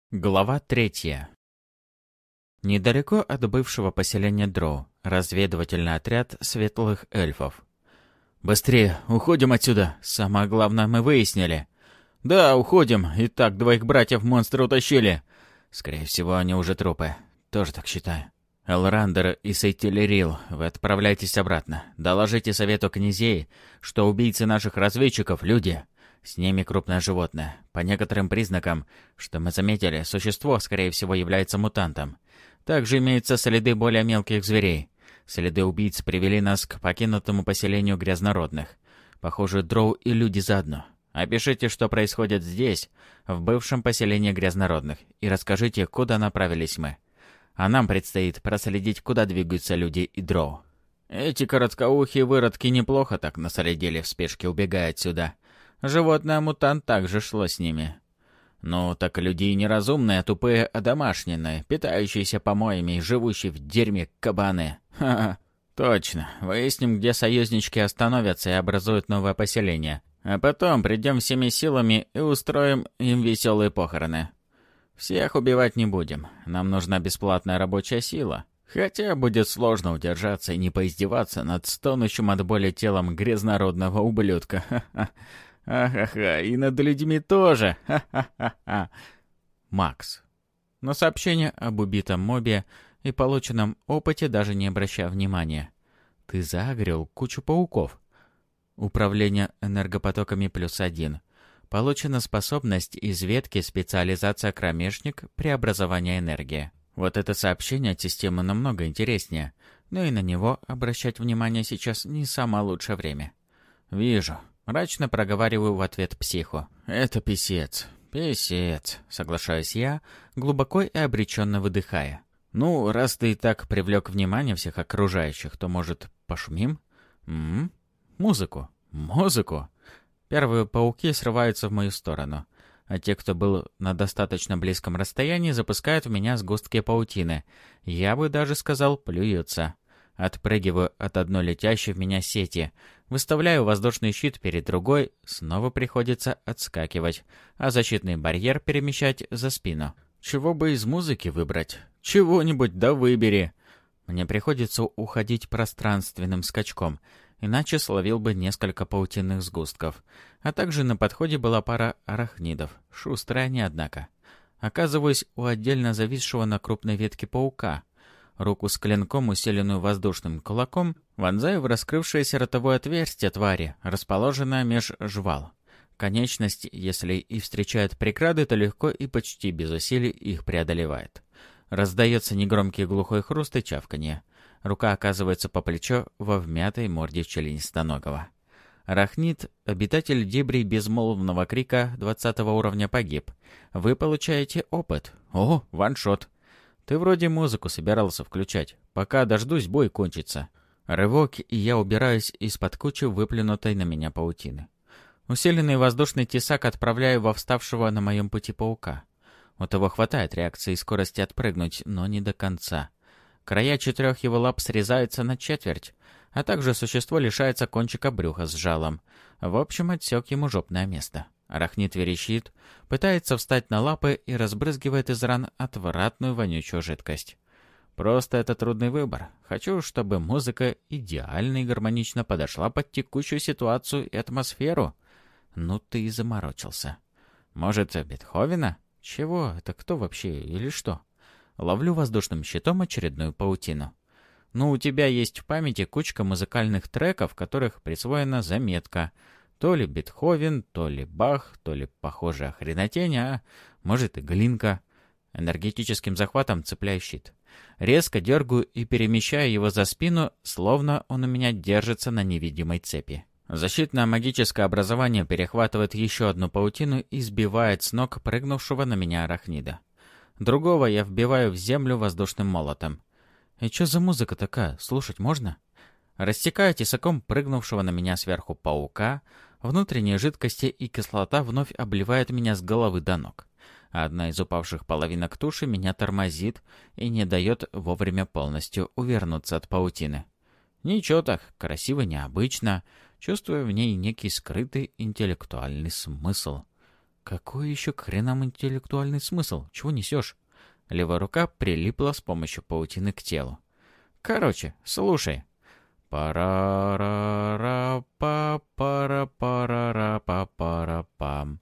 Глава 3. Недалеко от бывшего поселения Дроу разведывательный отряд светлых эльфов. «Быстрее, уходим отсюда! Самое главное мы выяснили!» «Да, уходим! И так двоих братьев монстры утащили!» «Скорее всего, они уже трупы. Тоже так считаю. Элрандер и Сейтилерил, вы отправляйтесь обратно. Доложите совету князей, что убийцы наших разведчиков — люди. С ними крупное животное. По некоторым признакам, что мы заметили, существо, скорее всего, является мутантом. Также имеются следы более мелких зверей. Следы убийц привели нас к покинутому поселению грязнородных. Похоже, дроу и люди заодно. Опишите, что происходит здесь, в бывшем поселении грязнородных, и расскажите, куда направились мы. А нам предстоит проследить, куда двигаются люди и дроу. Эти короткоухие выродки неплохо так наследили в спешке, убегая отсюда. Животное-мутант также шло с ними. Ну, так люди неразумные, тупые, одомашненные, питающиеся помоями и живущие в дерьме кабаны. Ха-ха. Точно. Выясним, где союзнички остановятся и образуют новое поселение. А потом придем всеми силами и устроим им веселые похороны. Всех убивать не будем. Нам нужна бесплатная рабочая сила. Хотя будет сложно удержаться и не поиздеваться над стонущим от боли телом грязнородного ублюдка. Ха-ха. Ахаха, и над людьми тоже. Ха-ха-ха-ха. Макс. На сообщение об убитом мобе и полученном опыте даже не обращая внимания. Ты загрел кучу пауков. Управление энергопотоками +1. Получена способность из ветки специализация кромешник преобразования энергии. Вот это сообщение от системы намного интереснее, но и на него обращать внимание сейчас не самое лучшее время. Вижу. Мрачно проговариваю в ответ психу. «Это писец. Писец», — соглашаюсь я, глубоко и обреченно выдыхая. «Ну, раз ты и так привлек внимание всех окружающих, то, может, пошумим? Музыку. Музыку». Первые пауки срываются в мою сторону, а те, кто был на достаточно близком расстоянии, запускают в меня сгустки паутины. Я бы даже сказал, плюются. Отпрыгиваю от одной летящей в меня сети, выставляю воздушный щит перед другой, снова приходится отскакивать, а защитный барьер перемещать за спину. Чего бы из музыки выбрать? Чего-нибудь да выбери. Мне приходится уходить пространственным скачком, иначе словил бы несколько паутинных сгустков. А также на подходе была пара арахнидов, шустрые они, однако. Оказываюсь у отдельно зависшего на крупной ветке паука. Руку с клинком, усиленную воздушным кулаком, вонзаю в раскрывшееся ротовое отверстие твари, расположенное меж жвал. Конечность, если и встречает преграды, то легко и почти без усилий их преодолевает. Раздается негромкий глухой хруст и чавканье. Рука оказывается по плечо во вмятой морде членистоногого. Арахнид, обитатель дебрей безмолвного крика 20 уровня, погиб. Вы получаете опыт. О, ваншот. Ты вроде музыку собирался включать. Пока дождусь, бой кончится. Рывок, и я убираюсь из-под кучи выплюнутой на меня паутины. Усиленный воздушный тесак отправляю во вставшего на моем пути паука. У того хватает реакции и скорости отпрыгнуть, но не до конца. Края 4 его лап срезаются на четверть, а также существо лишается кончика брюха с жалом. В общем, отсек ему жопное место. Арахнид верещит, пытается встать на лапы и разбрызгивает из ран отвратную вонючую жидкость. Просто это трудный выбор. Хочу, чтобы музыка идеально и гармонично подошла под текущую ситуацию и атмосферу. Ну ты и заморочился. Может, Бетховена? Чего? Это кто вообще или что? Ловлю воздушным щитом очередную паутину. Ну, у тебя есть в памяти кучка музыкальных треков, в которых присвоена заметка. То ли Бетховен, то ли Бах, то ли похожая хренотень, а может и Глинка. Энергетическим захватом цепляю щит. Резко дергаю и перемещаю его за спину, словно он у меня держится на невидимой цепи. Защитное магическое образование перехватывает еще одну паутину и сбивает с ног прыгнувшего на меня арахнида. Другого я вбиваю в землю воздушным молотом. И что за музыка такая? Слушать можно? Рассекаю тесаком прыгнувшего на меня сверху паука. Внутренние жидкости и кислота вновь обливают меня с головы до ног. Одна из упавших половинок туши меня тормозит и не дает вовремя полностью увернуться от паутины. Ничего так, красиво, необычно. Чувствую в ней некий скрытый интеллектуальный смысл. Какой еще к хренам интеллектуальный смысл? Чего несешь? Левая рука прилипла с помощью паутины к телу. Короче, слушай. Пара-ра-па-пара-пара-па-пара-пам.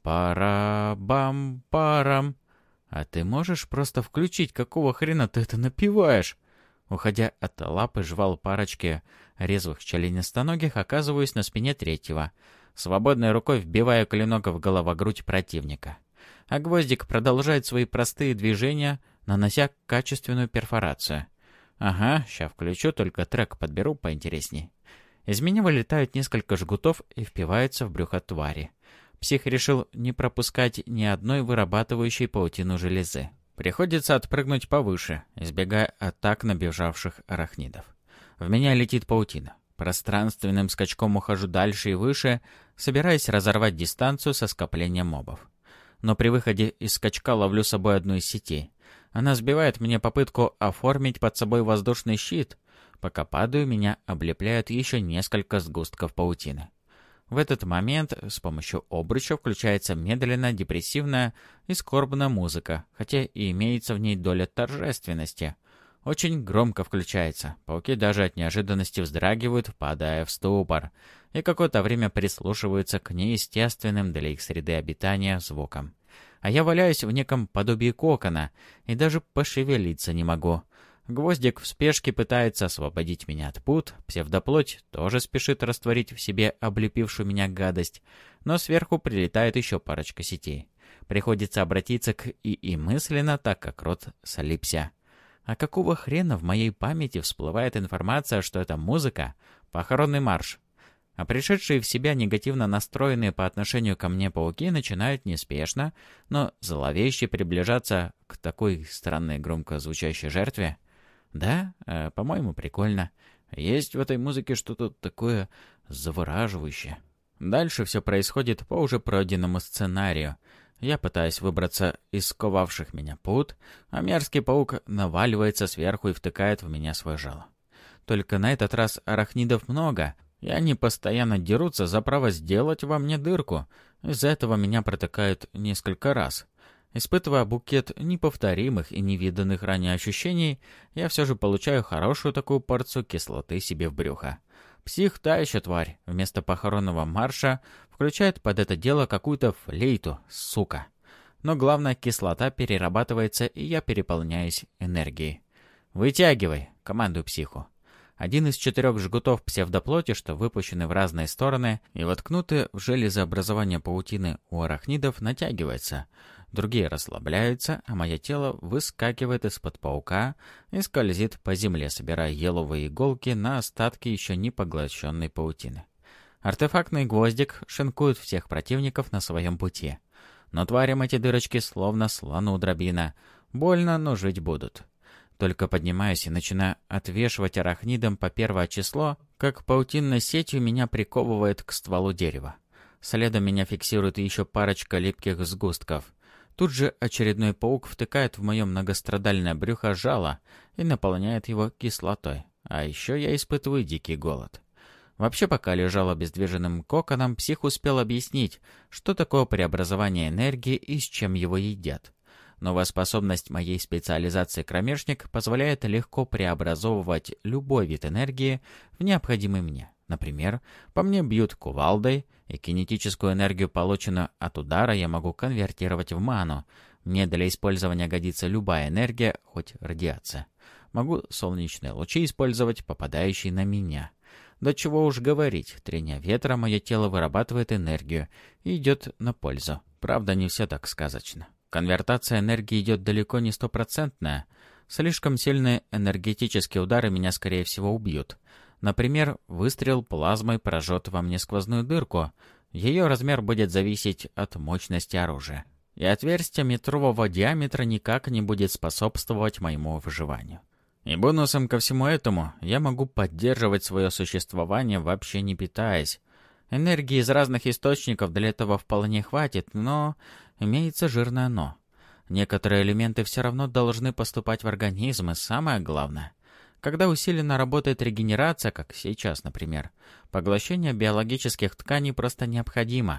Пара-бам-парам. А ты можешь просто включить, какого хрена ты это напеваешь? Уходя от лапы жвал парочки резвых членистоногих, оказываюсь на спине третьего. Свободной рукой вбиваю клинок в головогрудь противника. А гвоздик продолжает свои простые движения, нанося качественную перфорацию. Ага, ща включу, только трек подберу поинтересней. Из меня вылетают несколько жгутов и впиваются в брюхо твари. Псих решил не пропускать ни одной вырабатывающей паутину железы. Приходится отпрыгнуть повыше, избегая атак набежавших арахнидов. В меня летит паутина. Пространственным скачком ухожу дальше и выше, собираясь разорвать дистанцию со скоплением мобов. Но при выходе из скачка ловлю с собой одну из сетей. Она сбивает мне попытку оформить под собой воздушный щит. Пока падаю, меня облепляют еще несколько сгустков паутины. В этот момент с помощью обруча включается медленно депрессивная и скорбная музыка, хотя и имеется в ней доля торжественности. Очень громко включается. Пауки даже от неожиданности вздрагивают, впадая в ступор, и какое-то время прислушиваются к неестественным для их среды обитания звукам. А я валяюсь в неком подобии кокона и даже пошевелиться не могу. Гвоздик в спешке пытается освободить меня от пут, псевдоплоть тоже спешит растворить в себе облепившую меня гадость, но сверху прилетает еще парочка сетей. Приходится обратиться к ИИ мысленно, так как рот слипся. А какого хрена в моей памяти всплывает информация, что это музыка — похоронный марш? А пришедшие в себя негативно настроенные по отношению ко мне пауки начинают неспешно, но зловеще приближаться к такой странной громко звучащей жертве. Да, по-моему, прикольно. Есть в этой музыке что-то такое завораживающее. Дальше все происходит по уже пройденному сценарию. Я пытаюсь выбраться из сковавших меня пут, а мерзкий паук наваливается сверху и втыкает в меня свое жало. Только на этот раз арахнидов много, и они постоянно дерутся за право сделать во мне дырку. Из-за этого меня протыкают несколько раз. Испытывая букет неповторимых и невиданных ранее ощущений, я все же получаю хорошую такую порцию кислоты себе в брюхо. Псих, та еще тварь, вместо похоронного марша включает под это дело какую-то флейту, сука. Но главное, кислота перерабатывается, и я переполняюсь энергией. «Вытягивай!» — командую психу. Один из 4 жгутов псевдоплоти, что выпущены в разные стороны и воткнуты в железообразование паутины у арахнидов, натягивается. Другие расслабляются, а мое тело выскакивает из-под паука и скользит по земле, собирая еловые иголки на остатки еще не поглощенной паутины. Артефактный гвоздик шинкует всех противников на своем пути. Но тварям эти дырочки словно слону дробина. Больно, но жить будут. Только поднимаюсь и начинаю отвешивать арахнидам по 1 число, как паутинной сетью меня приковывает к стволу дерева. Следом меня фиксирует еще парочка липких сгустков. Тут же очередной паук втыкает в мое многострадальное брюхо жало и наполняет его кислотой. А еще я испытываю дикий голод. Вообще, пока лежал обездвиженным коконом, псих успел объяснить, что такое преобразование энергии и с чем его едят. Новая способность моей специализации кромешник позволяет легко преобразовывать любой вид энергии в необходимый мне. Например, по мне бьют кувалдой, и кинетическую энергию, полученную от удара, я могу конвертировать в ману. Мне для использования годится любая энергия, хоть радиация. Могу солнечные лучи использовать, попадающие на меня. Да чего уж говорить, трения ветра мое тело вырабатывает энергию и идет на пользу. Правда, не все так сказочно. Конвертация энергии идет далеко не 100%. Слишком сильные энергетические удары меня, скорее всего, убьют. Например, выстрел плазмой прожжет во мне сквозную дырку. Ее размер будет зависеть от мощности оружия. И отверстие метрового диаметра никак не будет способствовать моему выживанию. И бонусом ко всему этому я могу поддерживать свое существование, вообще не питаясь. Энергии из разных источников для этого вполне хватит, но имеется жирное «но». Некоторые элементы все равно должны поступать в организм, и самое главное, когда усиленно работает регенерация, как сейчас, например, поглощение биологических тканей просто необходимо.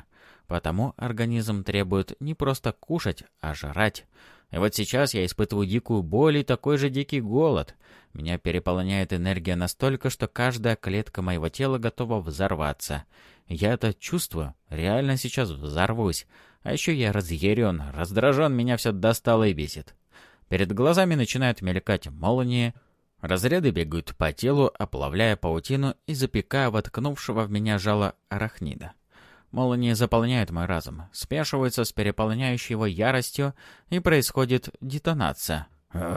Потому организм требует не просто кушать, а жрать. И вот сейчас я испытываю дикую боль и такой же дикий голод. Меня переполняет энергия настолько, что каждая клетка моего тела готова взорваться. Я это чувствую, реально сейчас взорвусь. А еще я разъярен, раздражен, меня все достало и бесит. Перед глазами начинают мелькать молнии, разряды бегают по телу, оплавляя паутину и запекая воткнувшего в меня жало арахнида. Молнии заполняют мой разум, смешиваются с переполняющей его яростью, и происходит детонация.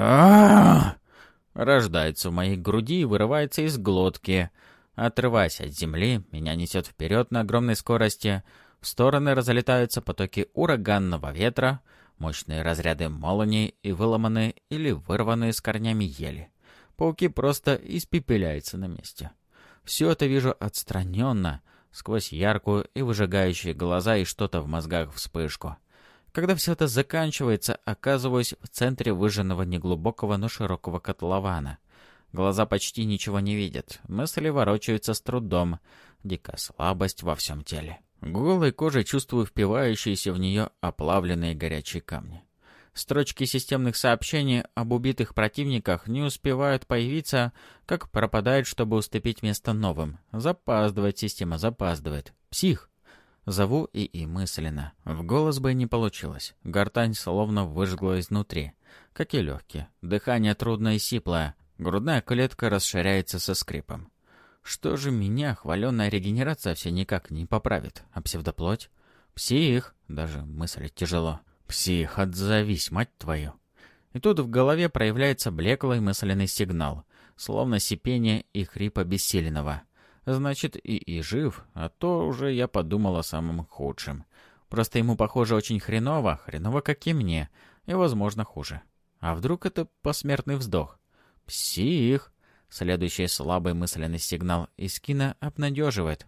Рождается в моей груди и вырывается из глотки. Отрываясь от земли, меня несет вперед на огромной скорости. В стороны разлетаются потоки ураганного ветра, мощные разряды молний и выломанные или вырванные с корнями ели. Пауки просто испепеляются на месте. Все это вижу отстраненно, сквозь яркую и выжигающие глаза и что-то в мозгах вспышку. Когда все это заканчивается, оказываюсь в центре выжженного неглубокого, но широкого котлована. Глаза почти ничего не видят, мысли ворочаются с трудом, дикая слабость во всем теле. Голой кожей чувствую впивающиеся в нее оплавленные горячие камни. Строчки системных сообщений об убитых противниках не успевают появиться, как пропадают, чтобы уступить место новым. Запаздывает система, запаздывает. Псих! Зову и мысленно. В голос бы не получилось. Гортань словно выжгла изнутри. Как и легкие. Дыхание трудное и сиплое. Грудная клетка расширяется со скрипом. Что же меня хваленная регенерация все никак не поправит? А псевдоплоть? Псих! Даже мыслить тяжело. Псих, отзовись, мать твою. И тут в голове проявляется блеклый мысленный сигнал, словно сипение и хрип обессиленного. Значит, и жив, а то уже я подумал о самом худшем. Просто ему, похоже, очень хреново, хреново, как и мне, и, возможно, хуже. А вдруг это посмертный вздох? Псих! Следующий слабый мысленный сигнал из кино обнадеживает.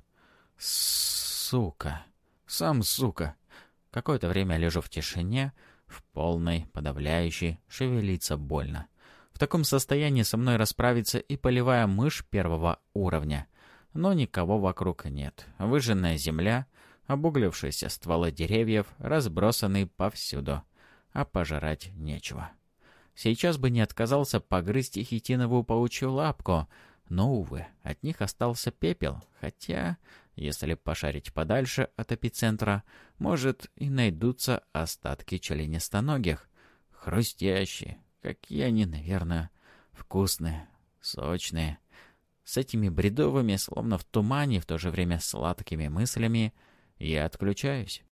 Сука! Сам сука! Какое-то время лежу в тишине, в полной, подавляющей, шевелиться больно. В таком состоянии со мной расправится и полевая мышь первого уровня. Но никого вокруг нет. Выжженная земля, обуглившиеся стволы деревьев, разбросанные повсюду. А пожрать нечего. Сейчас бы не отказался погрызть и хитиновую паучью лапку, но, увы, от них остался пепел, хотя, если пошарить подальше от эпицентра, может, и найдутся остатки членистоногих. Хрустящие, какие они, наверное, вкусные, сочные. С этими бредовыми, словно в тумане, в то же время сладкими мыслями, я отключаюсь.